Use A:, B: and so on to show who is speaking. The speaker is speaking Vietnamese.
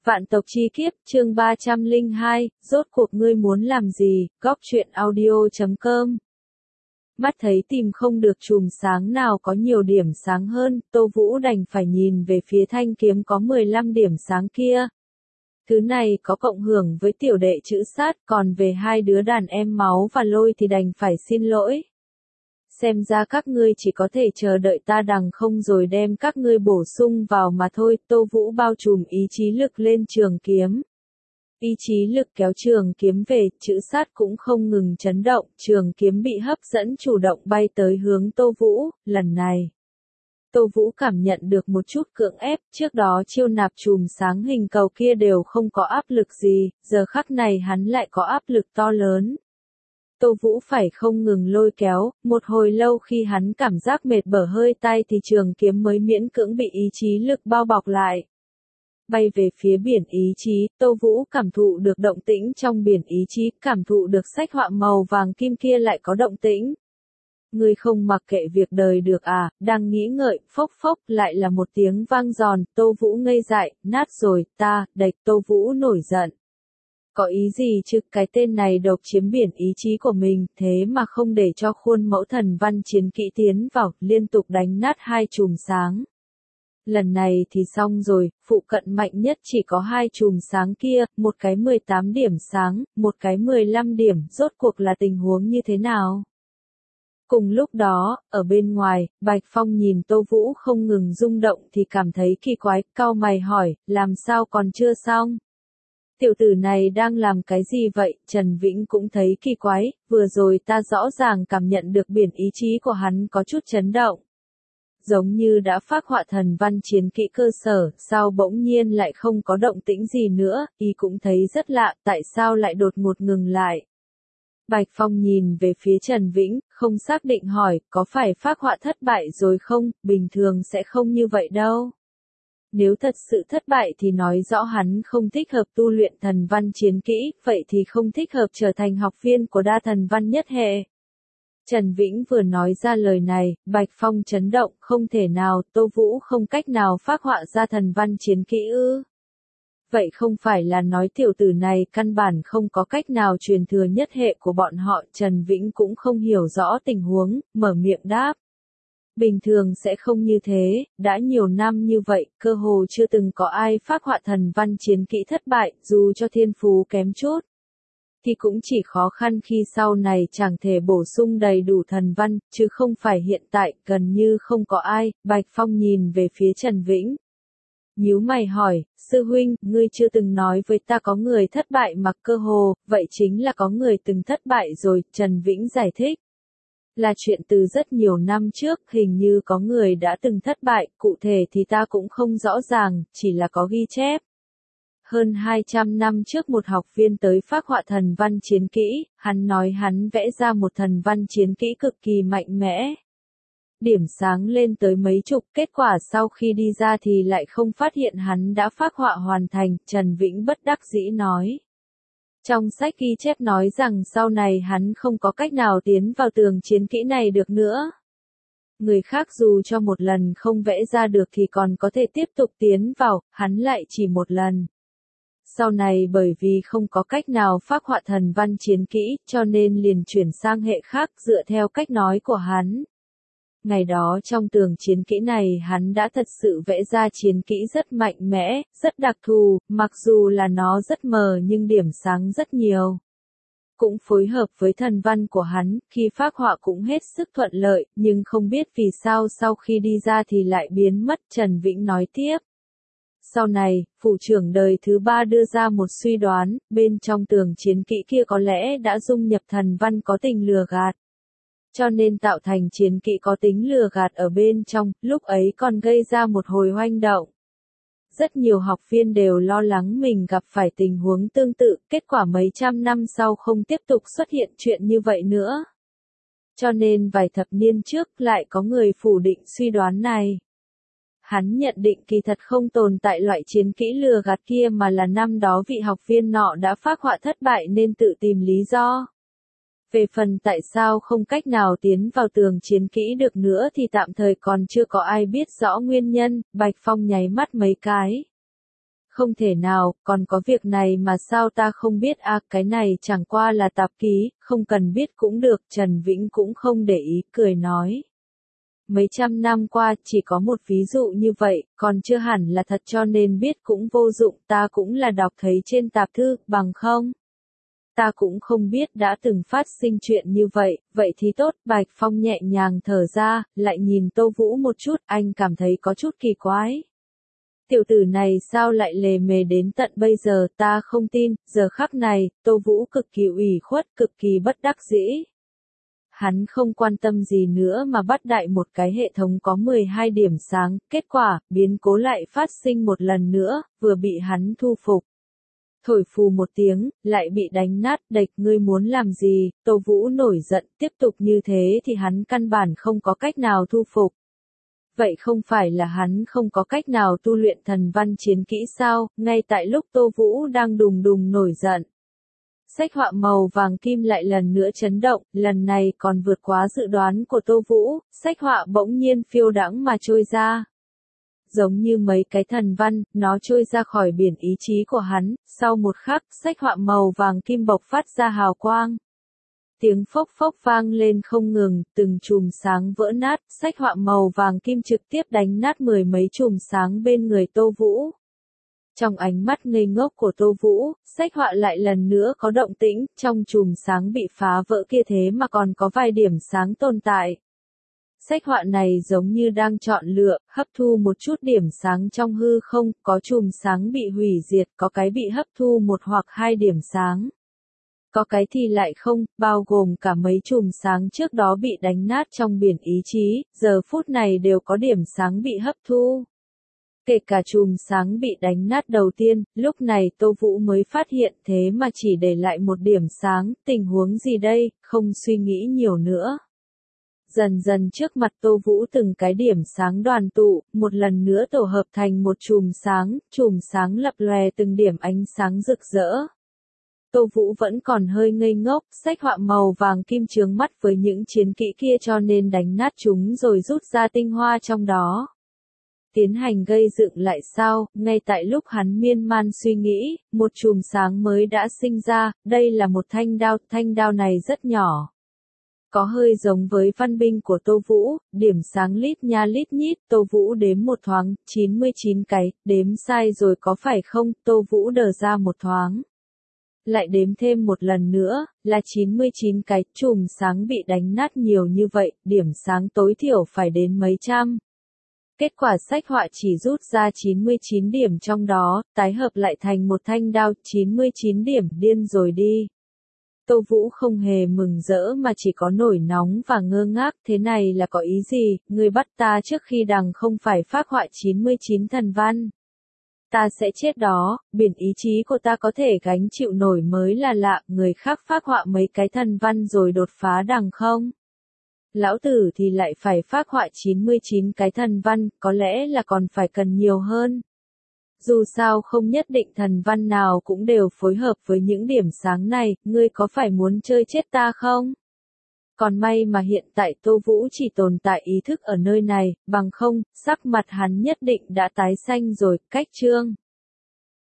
A: Vạn tộc chi kiếp, chương 302, rốt cuộc ngươi muốn làm gì, góc truyện audio.com. Mắt thấy tìm không được chùm sáng nào có nhiều điểm sáng hơn, Tô Vũ đành phải nhìn về phía thanh kiếm có 15 điểm sáng kia. Thứ này có cộng hưởng với tiểu đệ chữ sát, còn về hai đứa đàn em máu và lôi thì đành phải xin lỗi. Xem ra các ngươi chỉ có thể chờ đợi ta đằng không rồi đem các ngươi bổ sung vào mà thôi. Tô Vũ bao trùm ý chí lực lên trường kiếm. Ý chí lực kéo trường kiếm về, chữ sát cũng không ngừng chấn động, trường kiếm bị hấp dẫn chủ động bay tới hướng Tô Vũ. Lần này, Tô Vũ cảm nhận được một chút cưỡng ép, trước đó chiêu nạp chùm sáng hình cầu kia đều không có áp lực gì, giờ khắc này hắn lại có áp lực to lớn. Tô Vũ phải không ngừng lôi kéo, một hồi lâu khi hắn cảm giác mệt bở hơi tay thì trường kiếm mới miễn cưỡng bị ý chí lực bao bọc lại. Bay về phía biển ý chí, Tô Vũ cảm thụ được động tĩnh trong biển ý chí, cảm thụ được sách họa màu vàng kim kia lại có động tĩnh. Ngươi không mặc kệ việc đời được à, đang nghĩ ngợi, phốc phốc, lại là một tiếng vang giòn, Tô Vũ ngây dại, nát rồi, ta, đạch, Tô Vũ nổi giận. Có ý gì chứ, cái tên này độc chiếm biển ý chí của mình, thế mà không để cho khuôn mẫu thần văn chiến kỹ tiến vào, liên tục đánh nát hai chùm sáng. Lần này thì xong rồi, phụ cận mạnh nhất chỉ có hai chùm sáng kia, một cái 18 điểm sáng, một cái 15 điểm, rốt cuộc là tình huống như thế nào? Cùng lúc đó, ở bên ngoài, Bạch Phong nhìn Tô Vũ không ngừng rung động thì cảm thấy kỳ quái, cau mày hỏi, làm sao còn chưa xong? Tiểu tử này đang làm cái gì vậy? Trần Vĩnh cũng thấy kỳ quái, vừa rồi ta rõ ràng cảm nhận được biển ý chí của hắn có chút chấn động. Giống như đã phác họa thần văn chiến kỹ cơ sở, sao bỗng nhiên lại không có động tĩnh gì nữa, y cũng thấy rất lạ, tại sao lại đột ngột ngừng lại. Bạch Phong nhìn về phía Trần Vĩnh, không xác định hỏi, có phải phác họa thất bại rồi không, bình thường sẽ không như vậy đâu. Nếu thật sự thất bại thì nói rõ hắn không thích hợp tu luyện thần văn chiến kỹ, vậy thì không thích hợp trở thành học viên của đa thần văn nhất hệ. Trần Vĩnh vừa nói ra lời này, Bạch Phong chấn động, không thể nào, Tô Vũ không cách nào phác họa ra thần văn chiến kỹ ư. Vậy không phải là nói tiểu tử này căn bản không có cách nào truyền thừa nhất hệ của bọn họ, Trần Vĩnh cũng không hiểu rõ tình huống, mở miệng đáp. Bình thường sẽ không như thế, đã nhiều năm như vậy, cơ hồ chưa từng có ai phác họa thần văn chiến kỹ thất bại, dù cho thiên phú kém chút. Thì cũng chỉ khó khăn khi sau này chẳng thể bổ sung đầy đủ thần văn, chứ không phải hiện tại, gần như không có ai. Bạch Phong nhìn về phía Trần Vĩnh. Nhíu mày hỏi, sư huynh, ngươi chưa từng nói với ta có người thất bại mặc cơ hồ, vậy chính là có người từng thất bại rồi, Trần Vĩnh giải thích. Là chuyện từ rất nhiều năm trước, hình như có người đã từng thất bại, cụ thể thì ta cũng không rõ ràng, chỉ là có ghi chép. Hơn 200 năm trước một học viên tới phác họa thần văn chiến kỹ, hắn nói hắn vẽ ra một thần văn chiến kỹ cực kỳ mạnh mẽ. Điểm sáng lên tới mấy chục, kết quả sau khi đi ra thì lại không phát hiện hắn đã phác họa hoàn thành, Trần Vĩnh bất đắc dĩ nói. Trong sách ghi chép nói rằng sau này hắn không có cách nào tiến vào tường chiến kỹ này được nữa. Người khác dù cho một lần không vẽ ra được thì còn có thể tiếp tục tiến vào, hắn lại chỉ một lần. Sau này bởi vì không có cách nào phác họa thần văn chiến kỹ, cho nên liền chuyển sang hệ khác dựa theo cách nói của hắn. Ngày đó trong tường chiến kỹ này hắn đã thật sự vẽ ra chiến kỹ rất mạnh mẽ, rất đặc thù, mặc dù là nó rất mờ nhưng điểm sáng rất nhiều. Cũng phối hợp với thần văn của hắn, khi phác họa cũng hết sức thuận lợi, nhưng không biết vì sao sau khi đi ra thì lại biến mất, Trần Vĩnh nói tiếp. Sau này, phụ trưởng đời thứ ba đưa ra một suy đoán, bên trong tường chiến kỹ kia có lẽ đã dung nhập thần văn có tình lừa gạt. Cho nên tạo thành chiến kỹ có tính lừa gạt ở bên trong, lúc ấy còn gây ra một hồi hoành động. Rất nhiều học viên đều lo lắng mình gặp phải tình huống tương tự, kết quả mấy trăm năm sau không tiếp tục xuất hiện chuyện như vậy nữa. Cho nên vài thập niên trước lại có người phủ định suy đoán này. Hắn nhận định kỳ thật không tồn tại loại chiến kỹ lừa gạt kia mà là năm đó vị học viên nọ đã phác họa thất bại nên tự tìm lý do. Về phần tại sao không cách nào tiến vào tường chiến kỹ được nữa thì tạm thời còn chưa có ai biết rõ nguyên nhân, Bạch Phong nháy mắt mấy cái. Không thể nào, còn có việc này mà sao ta không biết à, cái này chẳng qua là tạp ký, không cần biết cũng được, Trần Vĩnh cũng không để ý, cười nói. Mấy trăm năm qua, chỉ có một ví dụ như vậy, còn chưa hẳn là thật cho nên biết cũng vô dụng, ta cũng là đọc thấy trên tạp thư, bằng không? Ta cũng không biết đã từng phát sinh chuyện như vậy thì tốt, Bạch Phong nhẹ nhàng thở ra, lại nhìn Tô Vũ một chút, anh cảm thấy có chút kỳ quái. Tiểu tử này sao lại lề mề đến tận bây giờ, ta không tin, giờ khắc này, Tô Vũ cực kỳ ủy khuất, cực kỳ bất đắc dĩ. Hắn không quan tâm gì nữa mà bắt đại một cái hệ thống có 12 điểm sáng, kết quả, biến cố lại phát sinh một lần nữa, vừa bị hắn thu phục. Thổi phù một tiếng, lại bị đánh nát, địch, ngươi muốn làm gì, Tô Vũ nổi giận, tiếp tục như thế thì hắn căn bản không có cách nào thu phục. Vậy không phải là hắn không có cách nào tu luyện thần văn chiến kỹ sao, ngay tại lúc Tô Vũ đang đùng đùng nổi giận. Sách họa màu vàng kim lại lần nữa chấn động, lần này còn vượt quá dự đoán của Tô Vũ, sách họa bỗng nhiên phiêu đãng mà trôi ra. Giống như mấy cái thần văn, nó trôi ra khỏi biển ý chí của hắn, sau một khắc, sách họa màu vàng kim bộc phát ra hào quang. Tiếng phốc phốc vang lên không ngừng, từng chùm sáng vỡ nát, sách họa màu vàng kim trực tiếp đánh nát mười mấy chùm sáng bên người Tô Vũ. Trong ánh mắt ngây ngốc của Tô Vũ, sách họa lại lần nữa có động tĩnh, trong chùm sáng bị phá vỡ kia thế mà còn có vài điểm sáng tồn tại. Sách họa này giống như đang chọn lựa, hấp thu một chút điểm sáng trong hư không, có chùm sáng bị hủy diệt, có cái bị hấp thu một hoặc hai điểm sáng. Có cái thì lại không, bao gồm cả mấy chùm sáng trước đó bị đánh nát trong biển ý chí, giờ phút này đều có điểm sáng bị hấp thu. Kể cả chùm sáng bị đánh nát đầu tiên, lúc này Tô Vũ mới phát hiện thế mà chỉ để lại một điểm sáng, tình huống gì đây, không suy nghĩ nhiều nữa. Dần dần trước mặt Tô Vũ từng cái điểm sáng đoàn tụ, một lần nữa tổ hợp thành một chùm sáng lập lòe từng điểm ánh sáng rực rỡ. Tô Vũ vẫn còn hơi ngây ngốc, sách họa màu vàng kim chướng mắt với những chiến kỹ kia cho nên đánh nát chúng rồi rút ra tinh hoa trong đó. Tiến hành gây dựng lại sao, ngay tại lúc hắn miên man suy nghĩ, một chùm sáng mới đã sinh ra, đây là một thanh đao này rất nhỏ. Có hơi giống với văn binh của Tô Vũ, điểm sáng lít nha lít nhít, Tô Vũ đếm một thoáng, 99 cái, đếm sai rồi có phải không, Tô Vũ đờ ra một thoáng. Lại đếm thêm một lần nữa, là 99 cái, chùm sáng bị đánh nát nhiều như vậy, điểm sáng tối thiểu phải đến mấy trăm. Kết quả sách họa chỉ rút ra 99 điểm trong đó, tái hợp lại thành một thanh đao, 99 điểm, điên rồi đi. Tô Vũ không hề mừng rỡ mà chỉ có nổi nóng và ngơ ngác, thế này là có ý gì, người bắt ta trước khi đằng không phải phác họa 99 thần văn. Ta sẽ chết đó, biển ý chí của ta có thể gánh chịu nổi mới là lạ, người khác phác họa mấy cái thần văn rồi đột phá đằng không. Lão tử thì lại phải phác họa 99 cái thần văn, có lẽ là còn phải cần nhiều hơn. Dù sao không nhất định thần văn nào cũng đều phối hợp với những điểm sáng này, ngươi có phải muốn chơi chết ta không? Còn may mà hiện tại Tô Vũ chỉ tồn tại ý thức ở nơi này, bằng không, sắc mặt hắn nhất định đã tái xanh rồi, cách chương.